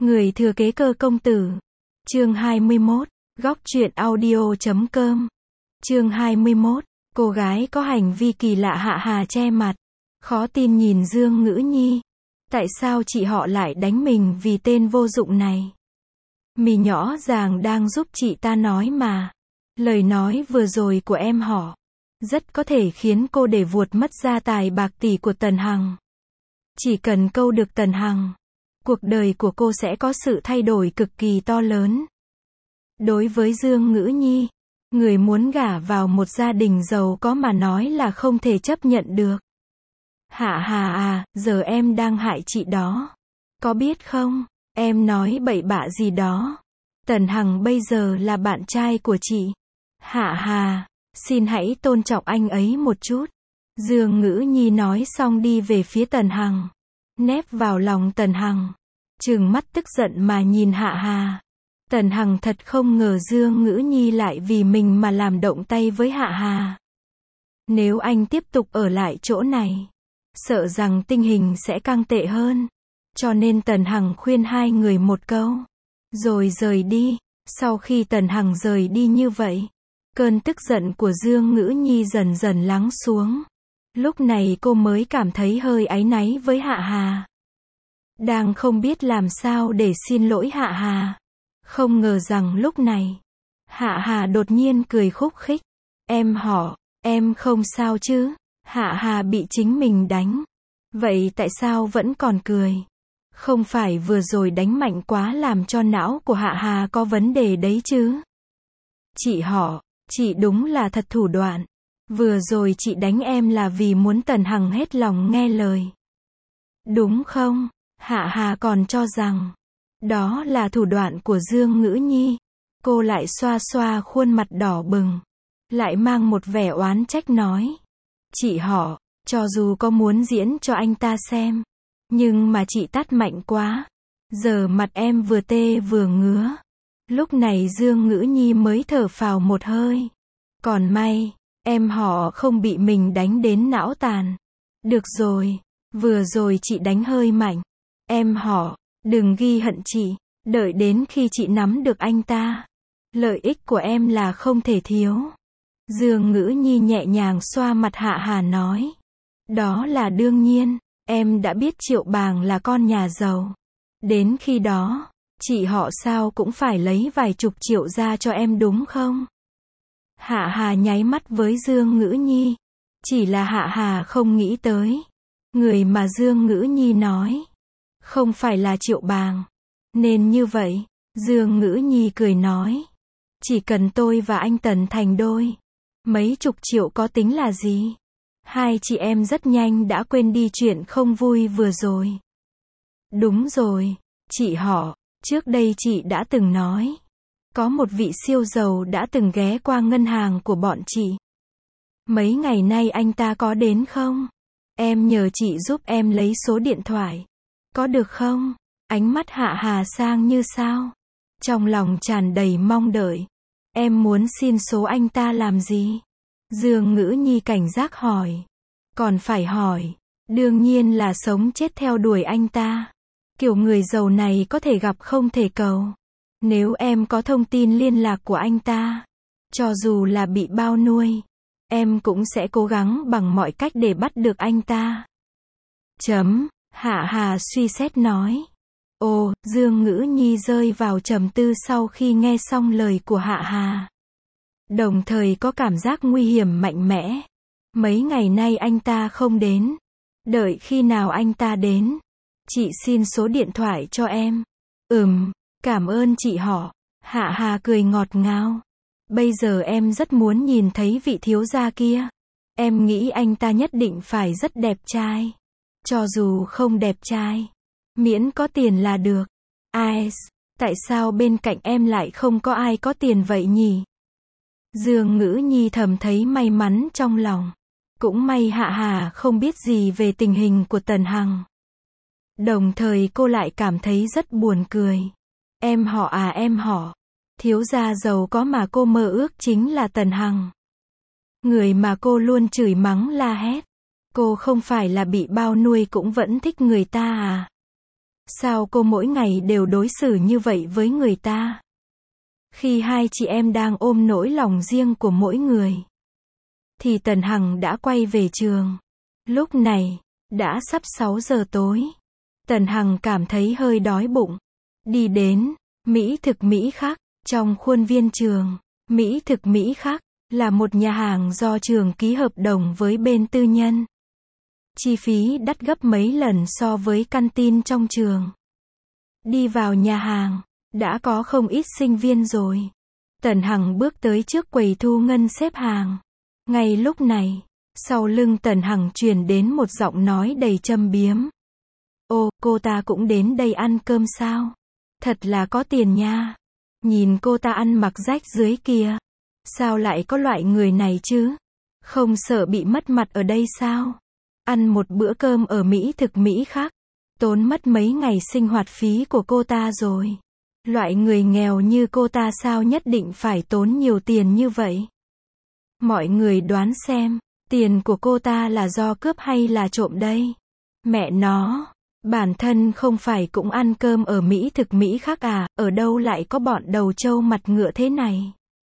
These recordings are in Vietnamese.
Người thừa kế Cơ công tử. Chương 21. Góc truyện audio.com. Chương 21. Cô gái có hành vi kỳ lạ. Hạ Hà che mặt, khó tin nhìn Dương Ngữ Nhi. Tại sao chị họ lại đánh mình vì tên vô dụng này? Mì nhỏ ràng đang giúp chị ta nói mà. Lời nói vừa rồi của em họ rất có thể khiến cô để vuột mất gia tài bạc tỷ của Tần Hằng. Chỉ cần câu được Tần Hằng, cuộc đời của cô sẽ có sự thay đổi cực kỳ to lớn. Đối với Dương Ngữ Nhi, người muốn gả vào một gia đình giàu có mà nói là không thể chấp nhận được. Hạ Hà à, giờ em đang hại chị đó. Có biết không, em nói bậy bạ gì đó. Tần Hằng bây giờ là bạn trai của chị. Hạ Hà, xin hãy tôn trọng anh ấy một chút. Dương Ngữ Nhi nói xong đi về phía Tần Hằng, nép vào lòng Tần Hằng, trừng mắt tức giận mà nhìn Hạ Hà. Tần Hằng thật không ngờ Dương Ngữ Nhi lại vì mình mà làm động tay với Hạ Hà. Nếu anh tiếp tục ở lại chỗ này, sợ rằng tình hình sẽ càng tệ hơn. Cho nên Tần Hằng khuyên hai người một câu, rồi rời đi. Sau khi Tần Hằng rời đi như vậy, cơn tức giận của Dương Ngữ Nhi dần dần lắng xuống. Lúc này cô mới cảm thấy hơi áy náy với Hạ Hà. Đang không biết làm sao để xin lỗi Hạ Hà. Không ngờ rằng lúc này, Hạ Hà đột nhiên cười khúc khích. Em họ, em không sao chứ? Hạ Hà bị chính mình đánh. Vậy tại sao vẫn còn cười? Không phải vừa rồi đánh mạnh quá làm cho não của Hạ Hà có vấn đề đấy chứ? Chị họ, chị đúng là thật thủ đoạn. Vừa rồi chị đánh em là vì muốn Tần Hằng hết lòng nghe lời, đúng không? Hạ Hà còn cho rằng đó là thủ đoạn của Dương Ngữ Nhi. Cô lại xoa xoa khuôn mặt đỏ bừng, lại mang một vẻ oán trách nói. Chị họ, cho dù có muốn diễn cho anh ta xem, nhưng mà chị tát mạnh quá. Giờ mặt em vừa tê vừa ngứa. Lúc này Dương Ngữ Nhi mới thở phào một hơi. Còn may, em họ không bị mình đánh đến não tàn. Được rồi, vừa rồi chị đánh hơi mạnh. Em họ, đừng ghi hận chị. Đợi đến khi chị nắm được anh ta, lợi ích của em là không thể thiếu. Dương Ngữ Nhi nhẹ nhàng xoa mặt Hạ Hà nói. Đó là đương nhiên, em đã biết Triệu Bàng là con nhà giàu. Đến khi đó, chị họ sao cũng phải lấy vài chục triệu ra cho em đúng không? Hạ Hà nháy mắt với Dương Ngữ Nhi. Chỉ là Hạ Hà không nghĩ tới, người mà Dương Ngữ Nhi nói không phải là Triệu Bàng. Nên như vậy, Dương Ngữ Nhi cười nói. Chỉ cần tôi và anh Tần thành đôi, mấy chục triệu có tính là gì? Hai chị em rất nhanh đã quên đi chuyện không vui vừa rồi. Đúng rồi, chị họ, trước đây chị đã từng nói, có một vị siêu giàu đã từng ghé qua ngân hàng của bọn chị. Mấy ngày nay anh ta có đến không? Em nhờ chị giúp em lấy số điện thoại, có được không? Ánh mắt Hạ Hà sang như sao, trong lòng tràn đầy mong đợi. Em muốn xin số anh ta làm gì? Dương Ngữ Nhi cảnh giác hỏi. Còn phải hỏi, đương nhiên là sống chết theo đuổi anh ta. Kiểu người giàu này có thể gặp không thể cầu. Nếu em có thông tin liên lạc của anh ta, cho dù là bị bao nuôi, em cũng sẽ cố gắng bằng mọi cách để bắt được anh ta. Hạ Hà suy xét nói. Ồ, Dương Ngữ Nhi rơi vào trầm tư sau khi nghe xong lời của Hạ Hà. Đồng thời có cảm giác nguy hiểm mạnh mẽ. Mấy ngày nay anh ta không đến. Đợi khi nào anh ta đến, chị xin số điện thoại cho em. Cảm ơn chị họ. Hạ Hà cười ngọt ngào. Bây giờ em rất muốn nhìn thấy vị thiếu gia kia. Em nghĩ anh ta nhất định phải rất đẹp trai. Cho dù không đẹp trai, miễn có tiền là được. Ai, tại sao bên cạnh em lại không có ai có tiền vậy nhỉ? Dương Ngữ Nhi thầm thấy may mắn trong lòng. Cũng may Hạ Hà không biết gì về tình hình của Tần Hằng. Đồng thời cô lại cảm thấy rất buồn cười. Em họ à, em họ, thiếu gia giàu có mà cô mơ ước chính là Tần Hằng. Người mà cô luôn chửi mắng la hét. Cô không phải là bị bao nuôi cũng vẫn thích người ta à? Sao cô mỗi ngày đều đối xử như vậy với người ta? Khi hai chị em đang ôm nỗi lòng riêng của mỗi người, thì Tần Hằng đã quay về trường. Lúc này, đã sắp 6 giờ tối. Tần Hằng cảm thấy hơi đói bụng. Đi đến Mỹ Thực Mỹ Khắc, trong khuôn viên trường. Mỹ Thực Mỹ Khắc là một nhà hàng do trường ký hợp đồng với bên tư nhân. Chi phí đắt gấp mấy lần so với căn tin trong trường. Đi vào nhà hàng, đã có không ít sinh viên rồi. Tần Hằng bước tới trước quầy thu ngân xếp hàng. Ngay lúc này, sau lưng Tần Hằng truyền đến một giọng nói đầy châm biếm. Ô, cô ta cũng đến đây ăn cơm sao? Thật là có tiền nha. Nhìn cô ta ăn mặc rách rưới kìa. Sao lại có loại người này chứ? Không sợ bị mất mặt ở đây sao? Ăn một bữa cơm ở Mỹ Thực Mỹ Khắc, tốn mất mấy ngày sinh hoạt phí của cô ta rồi. Loại người nghèo như cô ta sao nhất định phải tốn nhiều tiền như vậy? Mọi người đoán xem, tiền của cô ta là do cướp hay là trộm đây? Mẹ nó, bản thân không phải cũng ăn cơm ở Mỹ Thực Mỹ Khắc à, ở đâu lại có bọn đầu trâu mặt ngựa thế này?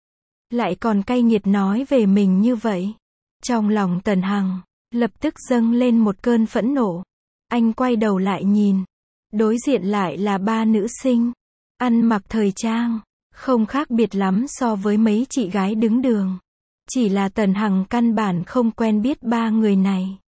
Lại còn cay nghiệt nói về mình như vậy. Trong lòng Tần Hằng lập tức dâng lên một cơn phẫn nộ. Anh quay đầu lại nhìn. Đối diện lại là ba nữ sinh. Ăn mặc thời trang. Không khác biệt lắm so với mấy chị gái đứng đường. Chỉ là Tần Hằng căn bản không quen biết ba người này.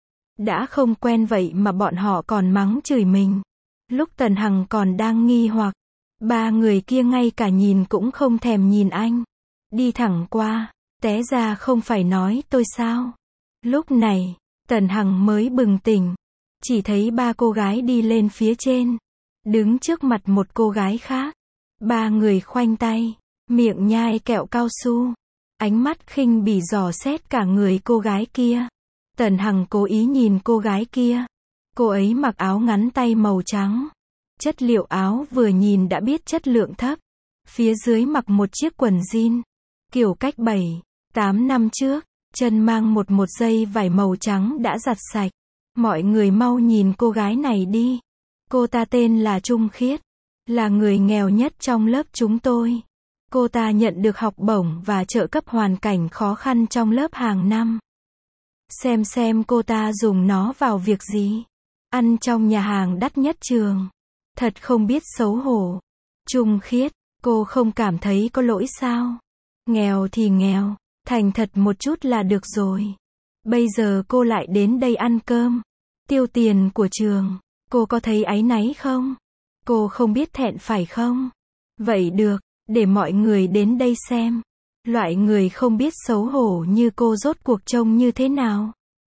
Đã không quen vậy mà bọn họ còn mắng chửi mình. Lúc Tần Hằng còn đang nghi hoặc, ba người kia ngay cả nhìn cũng không thèm nhìn anh. Đi thẳng qua, té ra không phải nói tôi sao. Lúc này, Tần Hằng mới bừng tỉnh. Chỉ thấy ba cô gái đi lên phía trên. Đứng trước mặt một cô gái khác. Ba người khoanh tay, miệng nhai kẹo cao su. Ánh mắt khinh bỉ dò xét cả người cô gái kia. Tần Hằng cố ý nhìn cô gái kia. Cô ấy mặc áo ngắn tay màu trắng. Chất liệu áo vừa nhìn đã biết chất lượng thấp. Phía dưới mặc một chiếc quần jean. Kiểu cách 7-8 năm trước. Chân mang một dây vải màu trắng đã giặt sạch. Mọi người mau nhìn cô gái này đi. Cô ta tên là Trung Khiết. Là người nghèo nhất trong lớp chúng tôi. Cô ta nhận được học bổng và trợ cấp hoàn cảnh khó khăn trong lớp hàng năm. Xem cô ta dùng nó vào việc gì. Ăn trong nhà hàng đắt nhất trường. Thật không biết xấu hổ. Trung Khiết, cô không cảm thấy có lỗi sao? Nghèo thì nghèo, thành thật một chút là được rồi. Bây giờ cô lại đến đây ăn cơm, tiêu tiền của trường. Cô có thấy áy náy không? Cô không biết thẹn phải không? Vậy được, để mọi người đến đây xem. Loại người không biết xấu hổ như cô rốt cuộc trông như thế nào.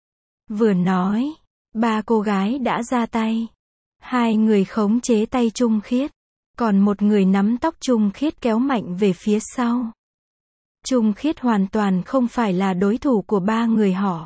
Vừa nói, ba cô gái đã ra tay. Hai người khống chế tay Trung Khiết. Còn một người nắm tóc Trung Khiết kéo mạnh về phía sau. Trung Khiết hoàn toàn không phải là đối thủ của ba người họ.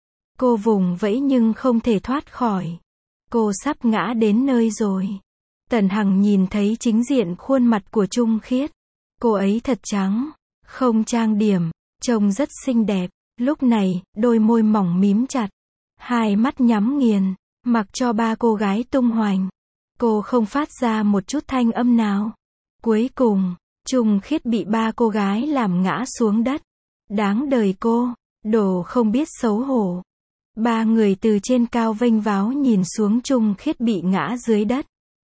Cô vùng vẫy nhưng không thể thoát khỏi. Cô sắp ngã đến nơi rồi. Tần Hằng nhìn thấy chính diện khuôn mặt của Trung Khiết. Cô ấy thật trắng, không trang điểm, trông rất xinh đẹp. Lúc này, đôi môi mỏng mím chặt. Hai mắt nhắm nghiền, mặc cho ba cô gái tung hoành. Cô không phát ra một chút thanh âm nào. Cuối cùng, Trung Khiết bị ba cô gái làm ngã xuống đất. Đáng đời cô, đồ không biết xấu hổ. Ba người từ trên cao vênh váo nhìn xuống Trung Khiết bị ngã dưới đất.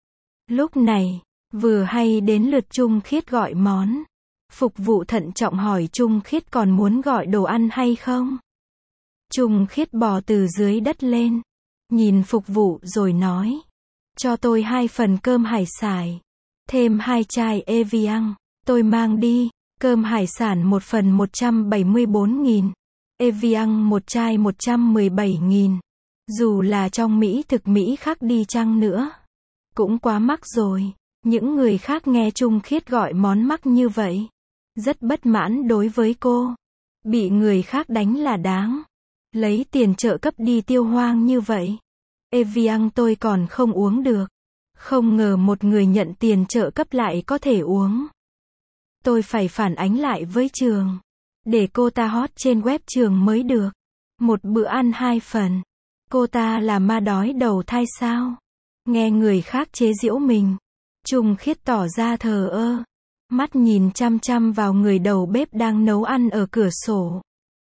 Lúc này, vừa hay đến lượt Trung Khiết gọi món. Phục vụ thận trọng hỏi Trung Khiết còn muốn gọi đồ ăn hay không? Trung Khiết bò từ dưới đất lên. Nhìn phục vụ rồi nói. Cho tôi 2 phần cơm hải sản. Thêm 2 chai Evian. Tôi mang đi. Cơm hải sản 1 phần 174.000. Evian 1 chai 117.000. Dù là trong Mỹ Thực Mỹ Khắc đi chăng nữa. Cũng quá mắc rồi. Những người khác nghe Trung Khiết gọi món mắc như vậy. Rất bất mãn đối với cô. Bị người khác đánh là đáng. Lấy tiền trợ cấp đi tiêu hoang như vậy. Evian tôi còn không uống được. Không ngờ một người nhận tiền trợ cấp lại có thể uống. Tôi phải phản ánh lại với trường. Để cô ta hot trên web trường mới được. Một bữa ăn 2 phần. Cô ta là ma đói đầu thai sao? Nghe người khác chế giễu mình, Trung Khiết tỏ ra thờ ơ, mắt nhìn chăm chăm vào người đầu bếp đang nấu ăn ở cửa sổ.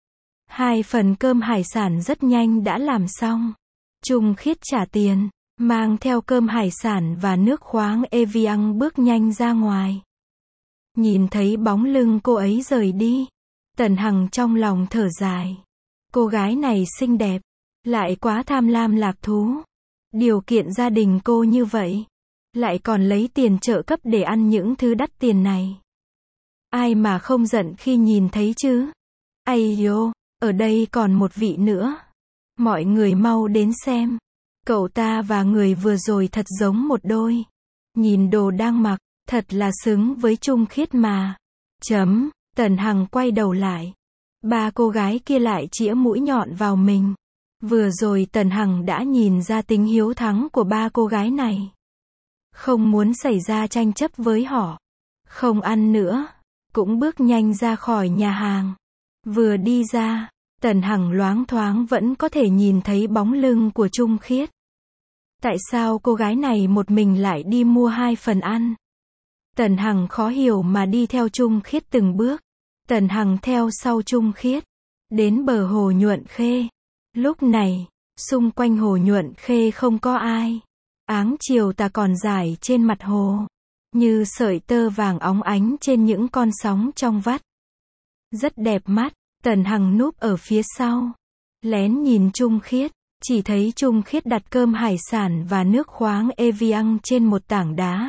2 phần cơm hải sản rất nhanh đã làm xong. Trung Khiết trả tiền, mang theo cơm hải sản và nước khoáng Evian bước nhanh ra ngoài. Nhìn thấy bóng lưng cô ấy rời đi, Tần Hằng trong lòng thở dài. Cô gái này xinh đẹp, lại quá tham lam lạc thú. Điều kiện gia đình cô như vậy, lại còn lấy tiền trợ cấp để ăn những thứ đắt tiền này. Ai mà không giận khi nhìn thấy chứ? Ây dô, ở đây còn một vị nữa. Mọi người mau đến xem. Cậu ta và người vừa rồi thật giống một đôi. Nhìn đồ đang mặc, thật là xứng với Trung Khiết mà. Tần Hằng quay đầu lại. 3 cô gái kia lại chĩa mũi nhọn vào mình. Vừa rồi Tần Hằng đã nhìn ra tính hiếu thắng của 3 cô gái này. Không muốn xảy ra tranh chấp với họ. Không ăn nữa. Cũng bước nhanh ra khỏi nhà hàng. Vừa đi ra, Tần Hằng loáng thoáng vẫn có thể nhìn thấy bóng lưng của Trung Khiết. Tại sao cô gái này một mình lại đi mua 2 phần ăn? Tần Hằng khó hiểu mà đi theo Trung Khiết từng bước. Tần Hằng theo sau Trung Khiết, đến bờ hồ Nhuận Khê. Lúc này, xung quanh hồ Nhuận Khê không có ai. Áng chiều tà còn rải trên mặt hồ, như sợi tơ vàng óng ánh trên những con sóng trong vắt. Rất đẹp mắt. Tần Hằng núp ở phía sau, lén nhìn Trung Khiết, chỉ thấy Trung Khiết đặt cơm hải sản và nước khoáng Evian trên một tảng đá.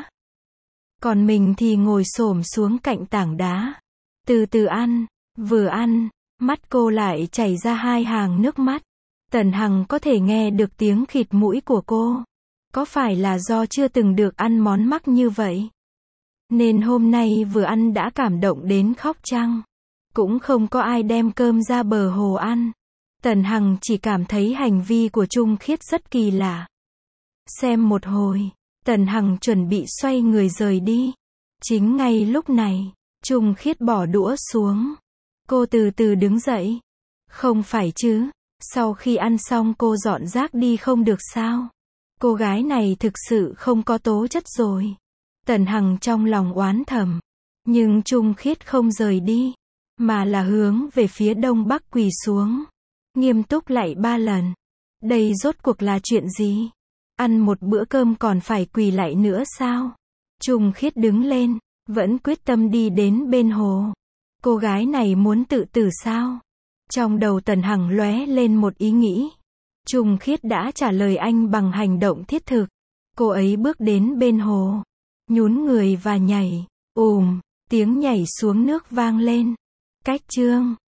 Còn mình thì ngồi xổm xuống cạnh tảng đá, từ từ ăn. Vừa ăn, mắt cô lại chảy ra 2 hàng nước mắt. Tần Hằng có thể nghe được tiếng khịt mũi của cô. Có phải là do chưa từng được ăn món mắc như vậy, nên hôm nay vừa ăn đã cảm động đến khóc chăng? Cũng không có ai đem cơm ra bờ hồ ăn. Tần Hằng chỉ cảm thấy hành vi của Trung Khiết rất kỳ lạ. Xem một hồi, Tần Hằng chuẩn bị xoay người rời đi. Chính ngay lúc này, Trung Khiết bỏ đũa xuống. Cô từ từ đứng dậy. Không phải chứ, sau khi ăn xong cô dọn rác đi không được sao? Cô gái này thực sự không có tố chất rồi. Tần Hằng trong lòng oán thầm. Nhưng Trung Khiết không rời đi, mà là hướng về phía đông bắc quỳ xuống. Nghiêm túc lạy 3 lần. Đây rốt cuộc là chuyện gì? Ăn một bữa cơm còn phải quỳ lạy nữa sao? Trung Khiết đứng lên, vẫn quyết tâm đi đến bên hồ. Cô gái này muốn tự tử sao? Trong đầu Tần Hằng lóe lên một ý nghĩ. Trung Khiết đã trả lời anh bằng hành động thiết thực. Cô ấy bước đến bên hồ, nhún người và nhảy. Tiếng nhảy xuống nước vang lên. Cách chương